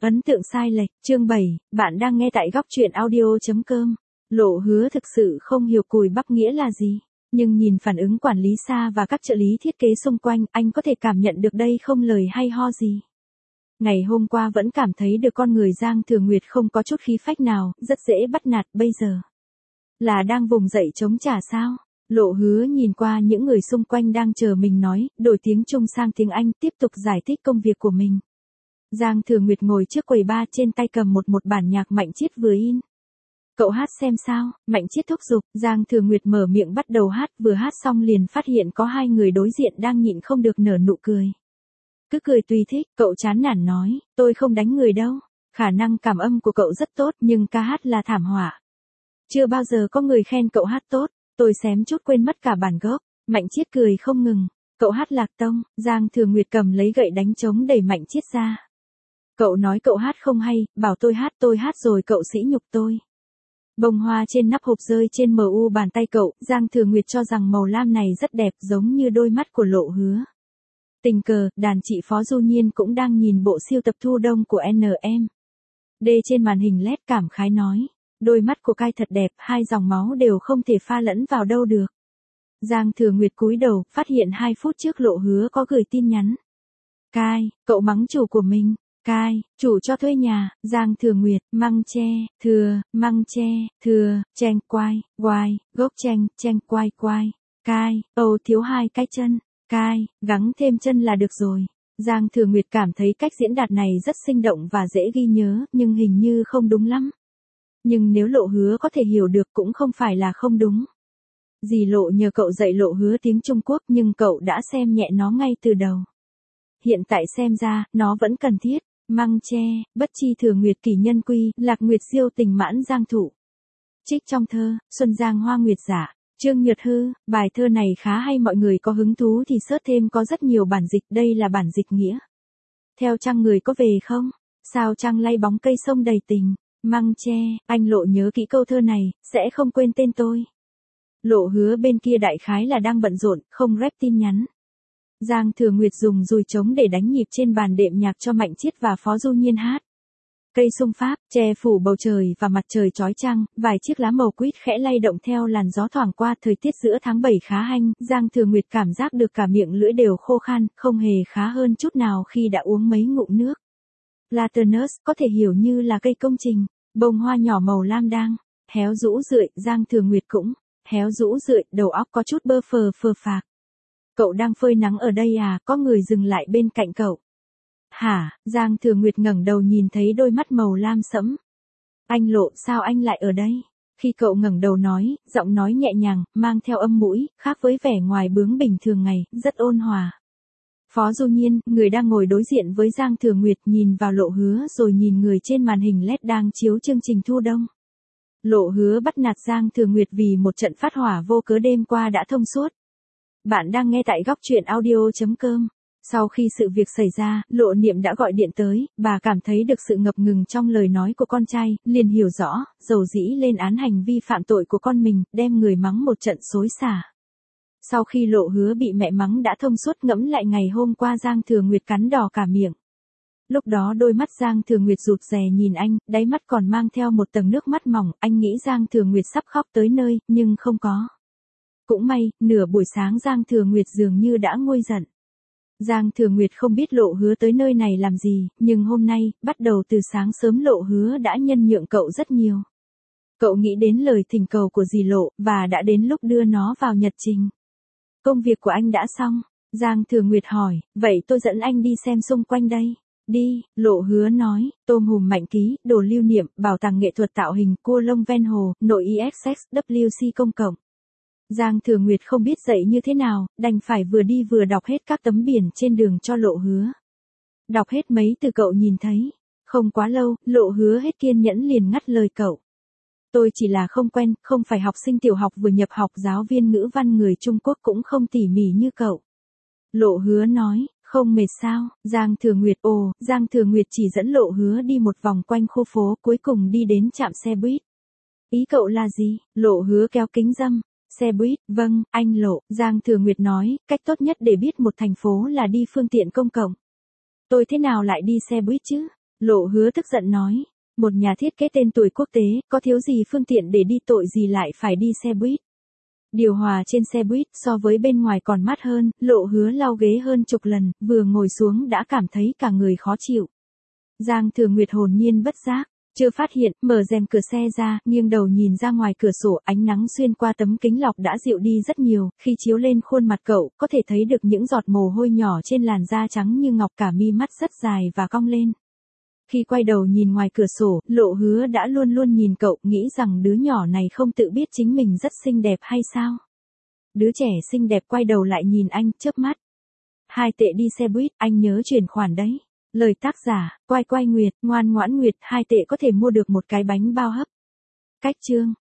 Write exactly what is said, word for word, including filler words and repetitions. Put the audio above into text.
Ấn tượng sai lệch, chương bảy, bạn đang nghe tại góc truyện audio.com. Lộ Hứa thực sự không hiểu cùi bắp nghĩa là gì, nhưng nhìn phản ứng quản lý Sa và các trợ lý thiết kế xung quanh, anh có thể cảm nhận được đây không lời hay ho gì. Ngày hôm qua vẫn cảm thấy được con người Giang Thừa Nguyệt không có chút khí phách nào, rất dễ bắt nạt, bây giờ là đang vùng dậy chống trả sao? Lộ Hứa nhìn qua những người xung quanh đang chờ mình nói, đổi tiếng Trung sang tiếng Anh, tiếp tục giải thích công việc của mình. Giang Thừa Nguyệt ngồi trước quầy bar, trên tay cầm một một bản nhạc Mạnh Chiết vừa in. Cậu hát xem sao? Mạnh Chiết thúc giục. Giang Thừa Nguyệt mở miệng bắt đầu hát, vừa hát xong liền phát hiện có hai người đối diện đang nhịn không được nở nụ cười. Cứ cười tùy thích, cậu chán nản nói, tôi không đánh người đâu. Khả năng cảm âm của cậu rất tốt, nhưng ca hát là thảm họa. Chưa bao giờ có người khen cậu hát tốt, tôi xém chút quên mất cả bản gốc. Mạnh Chiết cười không ngừng. Cậu hát lạc tông. Giang Thừa Nguyệt cầm lấy gậy đánh trống đẩy Mạnh Chiết ra. Cậu nói cậu hát không hay, bảo tôi hát, tôi hát rồi cậu sỉ nhục tôi. Bông hoa trên nắp hộp rơi trên mờ u bàn tay cậu, Giang Thừa Nguyệt cho rằng màu lam này rất đẹp, giống như đôi mắt của Lộ Hứa. Tình cờ, đàn chị Phó Du Nhiên cũng đang nhìn bộ siêu tập thu đông của en em. đê trên màn hình led cảm khái nói, đôi mắt của Cai thật đẹp, hai dòng máu đều không thể pha lẫn vào đâu được. Giang Thừa Nguyệt cúi đầu, phát hiện hai phút trước Lộ Hứa có gửi tin nhắn. Cai, cậu mắng chủ của mình. Cai, chủ cho thuê nhà. Giang Thừa Nguyệt, măng tre, thừa, măng tre, thừa, chanh quai, quai, gốc chanh, chanh quai quai. Cai, âu thiếu hai cái chân. Cai, gắng thêm chân là được rồi. Giang Thừa Nguyệt cảm thấy cách diễn đạt này rất sinh động và dễ ghi nhớ, nhưng hình như không đúng lắm. Nhưng nếu Lộ Hứa có thể hiểu được cũng không phải là không đúng. Dì Lộ nhờ cậu dạy Lộ Hứa tiếng Trung Quốc, nhưng cậu đã xem nhẹ nó ngay từ đầu. Hiện tại xem ra, nó vẫn cần thiết. Măng tre, bất chi thừa nguyệt kỷ nhân quy, lạc nguyệt diêu tình mãn giang thụ. Trích trong thơ, Xuân Giang hoa nguyệt giả, Trương Nhật Hư, bài thơ này khá hay, mọi người có hứng thú thì search thêm, có rất nhiều bản dịch, đây là bản dịch nghĩa. Theo Trăng người có về không? Sao Trăng lay bóng cây sông đầy tình, măng tre, anh Lộ nhớ kỹ câu thơ này, sẽ không quên tên tôi. Lộ Hứa bên kia đại khái là đang bận rộn, không rep tin nhắn. Giang Thừa Nguyệt dùng dùi trống để đánh nhịp trên bàn đệm nhạc cho Mạnh Chiết và Phó Du Nhiên hát. Cây sung pháp, che phủ bầu trời và mặt trời chói chang, vài chiếc lá màu quýt khẽ lay động theo làn gió thoảng qua, thời tiết giữa tháng bảy khá hanh, Giang Thừa Nguyệt cảm giác được cả miệng lưỡi đều khô khan, không hề khá hơn chút nào khi đã uống mấy ngụm nước. Platanus có thể hiểu như là cây công trình, bông hoa nhỏ màu lam đang héo rũ rượi, Giang Thừa Nguyệt cũng héo rũ rượi, đầu óc có chút bơ phờ phờ phạc. Cậu đang phơi nắng ở đây à? Có người dừng lại bên cạnh cậu. Hả? Giang Thừa Nguyệt ngẩng đầu nhìn thấy đôi mắt màu lam sẫm. Anh Lộ, sao anh lại ở đây? Khi cậu ngẩng đầu nói, giọng nói nhẹ nhàng, mang theo âm mũi, khác với vẻ ngoài bướng bỉnh thường ngày, rất ôn hòa. Phó Du Nhiên, người đang ngồi đối diện với Giang Thừa Nguyệt, nhìn vào Lộ Hứa rồi nhìn người trên màn hình led đang chiếu chương trình thu đông. Lộ Hứa bắt nạt Giang Thừa Nguyệt vì một trận phát hỏa vô cớ đêm qua đã thông suốt. Bạn đang nghe tại góc truyện audio.com. Sau khi sự việc xảy ra, Lộ Niệm đã gọi điện tới, bà cảm thấy được sự ngập ngừng trong lời nói của con trai, liền hiểu rõ, dầu dĩ lên án hành vi phạm tội của con mình, đem người mắng một trận xối xả. Sau khi Lộ Hứa bị mẹ mắng đã thông suốt, ngẫm lại ngày hôm qua Giang Thừa Nguyệt cắn đỏ cả miệng. Lúc đó đôi mắt Giang Thừa Nguyệt rụt rè nhìn anh, đáy mắt còn mang theo một tầng nước mắt mỏng, anh nghĩ Giang Thừa Nguyệt sắp khóc tới nơi, nhưng không có. Cũng may, nửa buổi sáng Giang Thừa Nguyệt dường như đã nguôi giận. Giang Thừa Nguyệt không biết Lộ Hứa tới nơi này làm gì, nhưng hôm nay, bắt đầu từ sáng sớm Lộ Hứa đã nhân nhượng cậu rất nhiều. Cậu nghĩ đến lời thỉnh cầu của dì Lộ, và đã đến lúc đưa nó vào nhật trình. Công việc của anh đã xong. Giang Thừa Nguyệt hỏi, vậy tôi dẫn anh đi xem xung quanh đây. Đi, Lộ Hứa nói, tôm hùm Mạnh Ký, đồ lưu niệm, bảo tàng nghệ thuật tạo hình, cua lông ven hồ, nội i ét ích vê xê công cộng. Giang Thừa Nguyệt không biết dạy như thế nào, đành phải vừa đi vừa đọc hết các tấm biển trên đường cho Lộ Hứa. Đọc hết mấy từ cậu nhìn thấy. Không quá lâu, Lộ Hứa hết kiên nhẫn liền ngắt lời cậu. Tôi chỉ là không quen, không phải học sinh tiểu học vừa nhập học, giáo viên ngữ văn người Trung Quốc cũng không tỉ mỉ như cậu. Lộ Hứa nói, không mệt sao? Giang Thừa Nguyệt ồ, Giang Thừa Nguyệt chỉ dẫn Lộ Hứa đi một vòng quanh khu phố, cuối cùng đi đến trạm xe buýt. Ý cậu là gì? Lộ Hứa kéo kính râm. Xe buýt, vâng, anh Lộ, Giang Thừa Nguyệt nói, cách tốt nhất để biết một thành phố là đi phương tiện công cộng. Tôi thế nào lại đi xe buýt chứ? Lộ Hứa tức giận nói. Một nhà thiết kế tên tuổi quốc tế, có thiếu gì phương tiện để đi tội gì lại phải đi xe buýt. Điều hòa trên xe buýt so với bên ngoài còn mát hơn, Lộ Hứa lau ghế hơn chục lần, vừa ngồi xuống đã cảm thấy cả người khó chịu. Giang Thừa Nguyệt hồn nhiên bất giác, chưa phát hiện, mở rèm cửa xe ra, nghiêng đầu nhìn ra ngoài cửa sổ, ánh nắng xuyên qua tấm kính lọc đã dịu đi rất nhiều, khi chiếu lên khuôn mặt cậu, có thể thấy được những giọt mồ hôi nhỏ trên làn da trắng như ngọc, cả mi mắt rất dài và cong lên. Khi quay đầu nhìn ngoài cửa sổ, Lộ Hứa đã luôn luôn nhìn cậu, nghĩ rằng đứa nhỏ này không tự biết chính mình rất xinh đẹp hay sao? Đứa trẻ xinh đẹp quay đầu lại nhìn anh, chớp mắt. Hai tệ đi xe buýt, anh nhớ chuyển khoản đấy. Lời tác giả, Quay Quay Nguyệt, ngoan ngoãn Nguyệt, hai tệ có thể mua được một cái bánh bao hấp. Cách chương